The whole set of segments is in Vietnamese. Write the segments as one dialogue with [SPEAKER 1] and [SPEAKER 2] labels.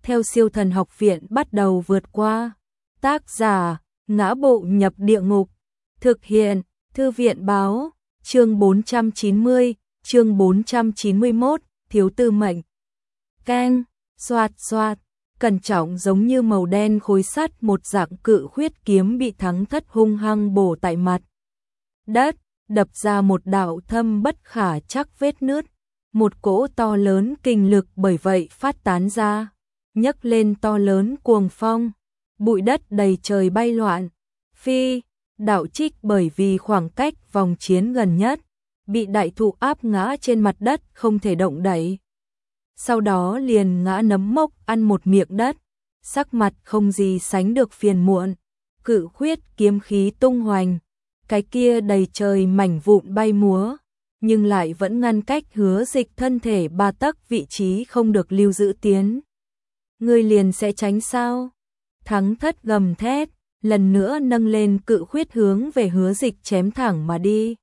[SPEAKER 1] theo Siêu Thần Học Viện bắt đầu vượt qua. Tác giả: Ngã Bộ Nhập Địa Ngục. Thực hiện: Thư viện báo. Chương 490, chương 491, Thiếu Tư Mệnh. Keng, xoạt xoạt, cẩn trọng giống như màu đen khối sắt, một dạng cự khuyết kiếm bị Thắng Thất hung hăng bổ tại mặt đất, đập ra một đạo thâm bất khả trắc vết nứt. Một cỗ to lớn kinh lực bởi vậy phát tán ra, nhấc lên to lớn cuồng phong, bụi đất đầy trời bay loạn. Phi, đạo trích bởi vì khoảng cách vòng chiến gần nhất, bị đại thụ áp ngã trên mặt đất không thể động đậy. Sau đó liền ngã nấm mốc ăn một miệng đất, sắc mặt không gì sánh được phiền muộn. Cự khuyết kiếm khí tung hoành, cái kia đầy trời mảnh vụn bay múa, nhưng lại vẫn ngăn cách Hứa Dịch thân thể 3 tấc vị trí không được lưu giữ tiến. Ngươi liền sẽ tránh sao? Thắng Thất gầm thét, lần nữa nâng lên cự khuyết hướng về Hứa Dịch chém thẳng mà đi.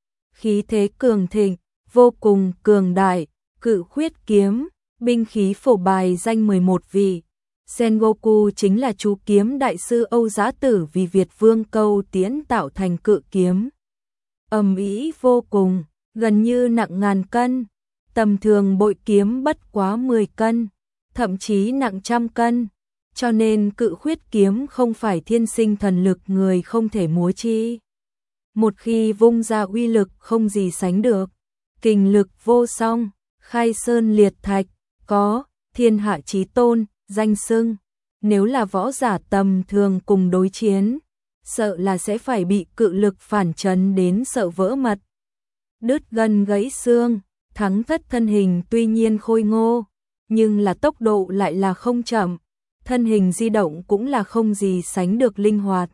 [SPEAKER 1] Khí thế cường thịnh, vô cùng cường đại, cự khuyết kiếm, binh khí phổ bài danh 11 vị. Sengoku chính là chú kiếm đại sư Âu Giá Tử vì Việt Vương Câu Tiễn tạo thành cự kiếm. Ầm ĩ vô cùng, gần như nặng ngàn cân, tầm thường bội kiếm bất quá 10 cân, thậm chí nặng trăm cân, cho nên cự khuyết kiếm không phải thiên sinh thần lực người không thể múa chi. Một khi vung ra uy lực không gì sánh được, kình lực vô song, khai sơn liệt thạch, có thiên hạ chí tôn danh xưng, nếu là võ giả tầm thường cùng đối chiến, sợ là sẽ phải bị cự lực phản chấn đến sợ vỡ mật, đứt gân gãy xương. Thắng Thất thân hình tuy nhiên khôi ngô, nhưng là tốc độ lại là không chậm, thân hình di động cũng là không gì sánh được linh hoạt.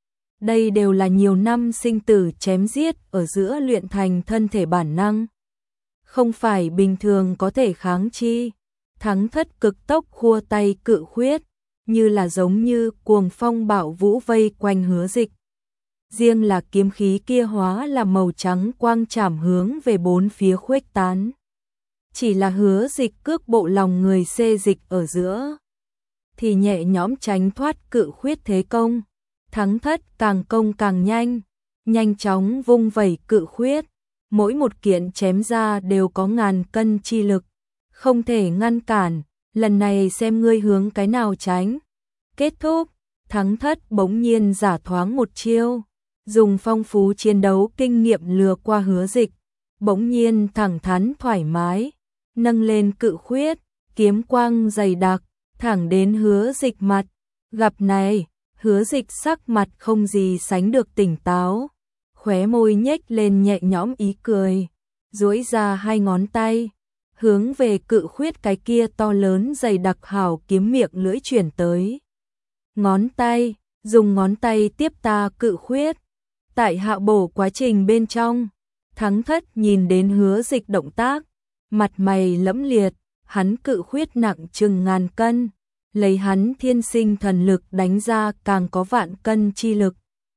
[SPEAKER 1] Đây đều là nhiều năm sinh tử chém giết ở giữa luyện thành thân thể bản năng, không phải bình thường có thể kháng chi. Thắng Thất cực tốc khua tay cự khuyết, như là giống như cuồng phong bạo vũ vây quanh Hứa Dịch. Riêng là kiếm khí kia hóa là màu trắng quang trảm hướng về bốn phía khuếch tán. Chỉ là Hứa Dịch cước bộ lòng người xê dịch ở giữa, thì nhẹ nhõm tránh thoát cự khuyết thế công. Thắng Thất càng công càng nhanh, nhanh chóng vung vẩy cự khuyết, mỗi một kiện chém ra đều có ngàn cân chi lực, không thể ngăn cản, lần này xem ngươi hướng cái nào tránh. Kết thúc, Thắng Thất bỗng nhiên giả thoáng một chiêu, dùng phong phú chiến đấu kinh nghiệm lừa qua Hứa Dịch, bỗng nhiên thẳng thắn thoải mái, nâng lên cự khuyết, kiếm quang dày đặc, thẳng đến Hứa Dịch mặt. Gặp này, Hứa Dịch sắc mặt không gì sánh được tỉnh táo, khóe môi nhếch lên nhẹ nhõm ý cười, duỗi ra hai ngón tay, hướng về cự khuyết cái kia to lớn dày đặc hào kiếm miệng lưỡi chuyển tới. Ngón tay, dùng ngón tay tiếp ta cự khuyết. Tại hạ bổ quá trình bên trong, Thắng Thất nhìn đến Hứa Dịch động tác, mặt mày lẫm liệt, hắn cự khuyết nặng chừng ngàn cân, lấy hắn thiên sinh thần lực đánh ra càng có vạn cân chi lực.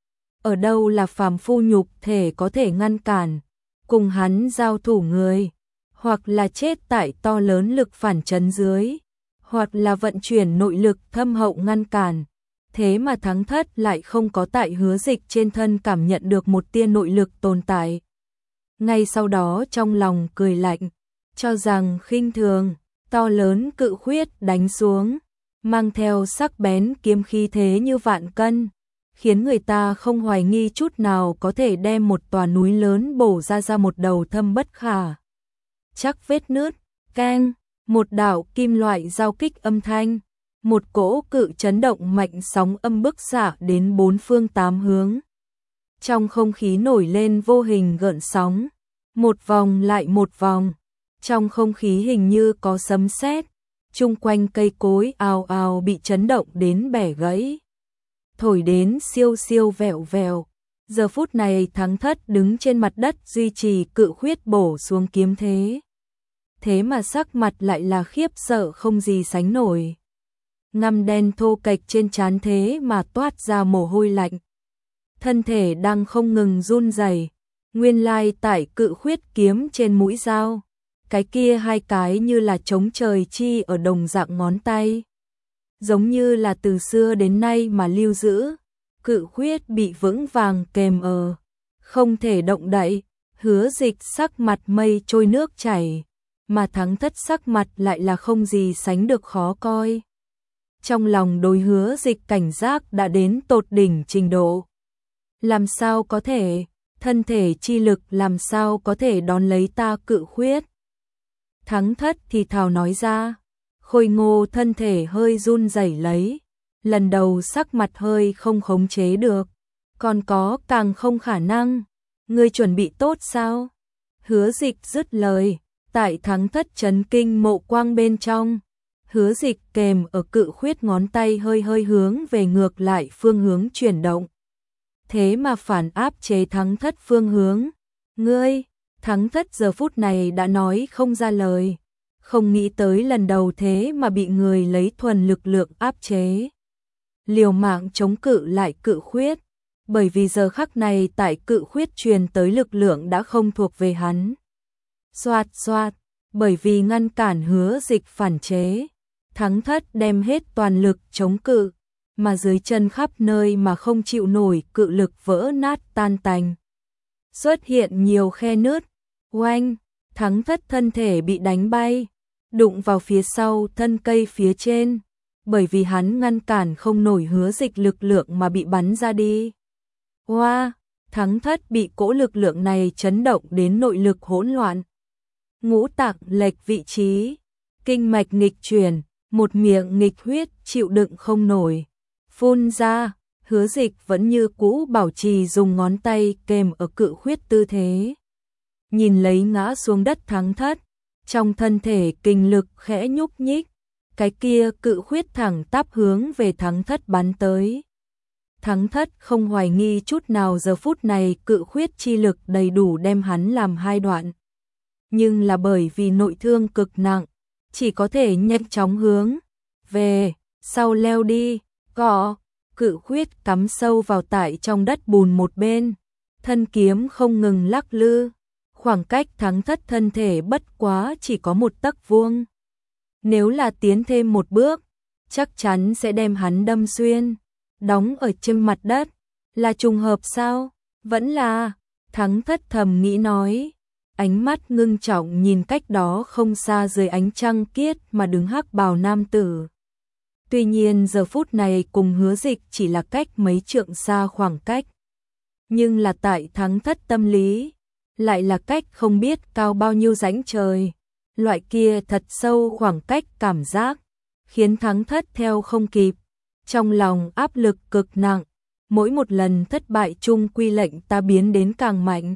[SPEAKER 1] Ở đâu là phàm phu nhục thể có thể ngăn cản, cùng hắn giao thủ người, hoặc là chết tại to lớn lực phản chấn dưới, hoặc là vận chuyển nội lực thâm hậu ngăn cản. Thế mà Thắng Thất lại không có tại Hứa Dịch trên thân cảm nhận được một tia nội lực tồn tại. Ngay sau đó trong lòng cười lạnh, cho rằng khinh thường, to lớn cự khuyết đánh xuống, mang theo sắc bén kiếm khí thế như vạn cân, khiến người ta không hoài nghi chút nào có thể đem một tòa núi lớn bổ ra một đầu thâm bất khả chắc vết nứt. Keng, một đạo kim loại giao kích âm thanh, một cỗ cự chấn động mạnh sóng âm bức xạ đến bốn phương tám hướng. Trong không khí nổi lên vô hình gợn sóng, một vòng lại một vòng, trong không khí hình như có sấm sét, chung quanh cây cối ào ào bị chấn động đến bẻ gãy, thổi đến siêu siêu vẹo vẹo. Giờ phút này Thắng Thất đứng trên mặt đất duy trì cự khuyết bổ xuống kiếm thế. Thế mà sắc mặt lại là khiếp sợ không gì sánh nổi. Ngăm đen thô kệch trên trán thế mà toát ra mồ hôi lạnh. Thân thể đang không ngừng run rẩy. Nguyên lai tại cự khuyết kiếm trên mũi dao, cái kia hai cái như là trống trời chi ở đồng dạng ngón tay, giống như là từ xưa đến nay mà lưu giữ. Cự khuyết bị vững vàng kềm ở, không thể động đậy. Hứa Dịch sắc mặt mây trôi nước chảy, mà Thắng Thất sắc mặt lại là không gì sánh được khó coi. Trong lòng đối Hứa Dịch cảnh giác đã đến tột đỉnh trình độ. Làm sao có thể, thân thể chi lực làm sao có thể đón lấy ta cự khuyết? Thắng Thất thì thào nói ra, khôi ngô thân thể hơi run rẩy lấy, lần đầu sắc mặt hơi không khống chế được, còn có càng không khả năng. Ngươi chuẩn bị tốt sao? Hứa Dịch dứt lời, tại Thắng Thất chấn kinh mộ quang bên trong, Hứa Dịch kềm ở cự khuyết ngón tay hơi hơi hướng về ngược lại phương hướng chuyển động. Thế mà phản áp chế Thắng Thất phương hướng. Ngươi, Thắng Thất giờ phút này đã nói không ra lời, không nghĩ tới lần đầu thế mà bị người lấy thuần lực lượng áp chế. Liều mạng chống cự lại cự khuyết, bởi vì giờ khắc này tại cự khuyết truyền tới lực lượng đã không thuộc về hắn. Xoạt xoạt, bởi vì ngăn cản Hứa Dịch phản chế, Thắng Thất đem hết toàn lực chống cự, mà dưới chân khắp nơi mà không chịu nổi cự lực vỡ nát tan tành. Xuất hiện nhiều khe nứt, oanh, Thắng Thất thân thể bị đánh bay, đụng vào phía sau thân cây phía trên, bởi vì hắn ngăn cản không nổi Hứa Dịch lực lượng mà bị bắn ra đi. Hoa, Thắng Thất bị cỗ lực lượng này chấn động đến nội lực hỗn loạn. Ngũ tạng lệch vị trí, kinh mạch nghịch chuyển, một miệng nghịch huyết chịu đựng không nổi. Phun ra, Hứa Dịch vẫn như cũ bảo trì dùng ngón tay kềm ở cự khuyết tư thế. Nhìn lấy ngã xuống đất Thắng Thất, trong thân thể kinh lực khẽ nhúc nhích, cái kia cự khuyết thẳng tắp hướng về Thắng Thất bắn tới. Thắng Thất không hoài nghi chút nào giờ phút này cự khuyết chi lực đầy đủ đem hắn làm hai đoạn. Nhưng là bởi vì nội thương cực nặng, chỉ có thể nhanh chóng hướng về sau leo đi, gõ, cự khuyết cắm sâu vào tại trong đất bùn một bên, thân kiếm không ngừng lắc lư, khoảng cách Thắng Thất thân thể bất quá chỉ có một tấc vuông. Nếu là tiến thêm một bước, chắc chắn sẽ đem hắn đâm xuyên, đóng ở trên mặt đất. Là trùng hợp sao? Vẫn là, Thắng Thất thầm nghĩ nói, ánh mắt ngưng trọng nhìn cách đó không xa dưới ánh trăng kiết mà đứng hắc bào nam tử. Tuy nhiên giờ phút này cùng Hứa Dịch chỉ là cách mấy trượng xa khoảng cách. Nhưng là tại Thắng Thất tâm lý, lại là cách không biết cao bao nhiêu rãnh trời. Loại kia thật sâu khoảng cách cảm giác, khiến Thắng Thất theo không kịp. Trong lòng áp lực cực nặng, mỗi một lần thất bại chung quy lệnh ta biến đến càng mạnh.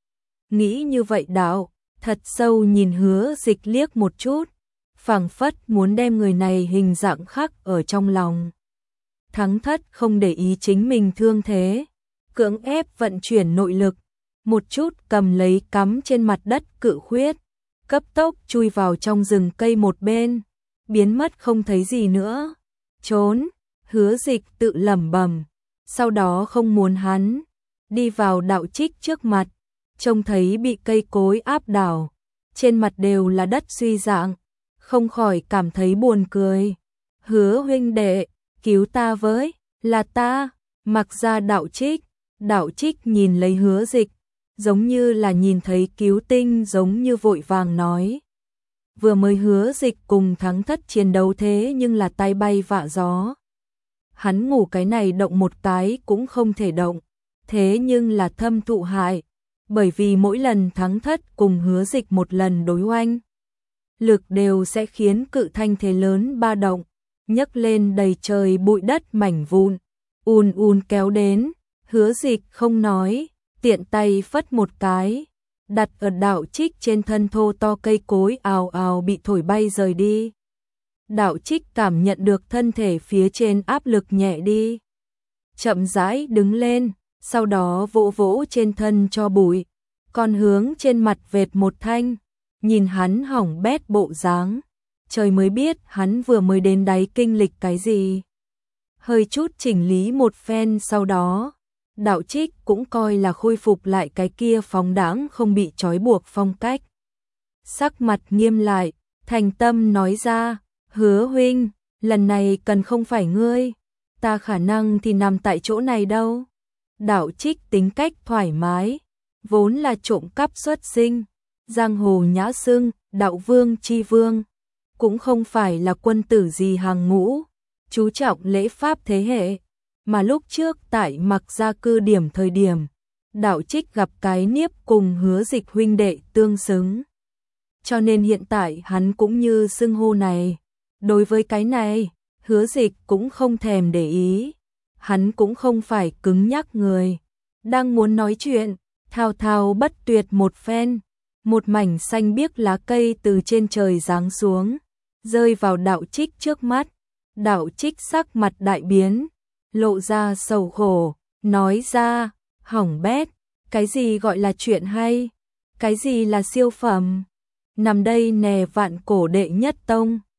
[SPEAKER 1] Nghĩ như vậy đạo, thật sâu nhìn Hứa Dịch liếc một chút, phảng phất muốn đem người này hình dạng khắc ở trong lòng. Thắng Thất không để ý chính mình thương thế, cưỡng ép vận chuyển nội lực, một chút cầm lấy cắm trên mặt đất cự khuyết, cấp tốc chui vào trong rừng cây một bên, biến mất không thấy gì nữa. Trốn, Hứa Dịch tự lẩm bẩm, sau đó không muốn hắn đi vào Đạo Trích trước mặt, trông thấy bị cây cối áp đảo, trên mặt đều là đất suy dạng, không khỏi cảm thấy buồn cười. Hứa huynh đệ, cứu ta với, là ta. Mặc ra Đạo Trích nhìn lấy Hứa Dịch, giống như là nhìn thấy cứu tinh, giống như vội vàng nói. Vừa mới Hứa Dịch cùng Thắng Thất chiến đấu thế nhưng là tay bay vạ gió. Hắn ngủ cái này động một cái cũng không thể động, thế nhưng là thâm thụ hại, bởi vì mỗi lần Thắng Thất cùng Hứa Dịch một lần đối oanh, lực đều sẽ khiến cự thanh thế lớn ba động, nhấc lên đầy trời bụi đất mảnh vụn, ùn kéo đến. Hứa Dịch không nói, tiện tay phất một cái, đặt ở Đạo Trích trên thân thô to cây cối ào ào bị thổi bay rời đi. Đạo Trích cảm nhận được thân thể phía trên áp lực nhẹ đi, chậm rãi đứng lên, sau đó vỗ vỗ trên thân cho bụi, còn hướng trên mặt vệt một thanh, nhìn hắn hỏng bét bộ dáng, trời mới biết hắn vừa mới đến đáy kinh lịch cái gì. Hơi chút chỉnh lý một phen sau đó, Đạo Trích cũng coi là khôi phục lại cái kia phóng đãng không bị trói buộc phong cách. Sắc mặt nghiêm lại, thành tâm nói ra, Hứa huynh, lần này cần không phải ngươi, ta khả năng thì nằm tại chỗ này đâu. Đạo Trích tính cách thoải mái, vốn là trộm cắp xuất sinh, giang hồ nhã xưng, đạo vương chi vương, cũng không phải là quân tử gì hàng ngũ, chú trọng lễ pháp thế hệ, mà lúc trước tại Mặc Gia cư điểm thời điểm, Đạo Trích gặp cái Niếp cùng Hứa Dịch huynh đệ tương xứng. Cho nên hiện tại hắn cũng như xưng hô này. Đối với cái này, Hứa Dịch cũng không thèm để ý. Hắn cũng không phải cứng nhắc người. Đang muốn nói chuyện, thao thao bất tuyệt một phen. Một mảnh xanh biếc lá cây từ trên trời giáng xuống, rơi vào Đạo Trích trước mắt. Đạo Trích sắc mặt đại biến, lộ ra sầu khổ, nói ra, hỏng bét, cái gì gọi là chuyện hay, cái gì là siêu phẩm. Nằm đây nè Vạn Cổ đệ nhất tông,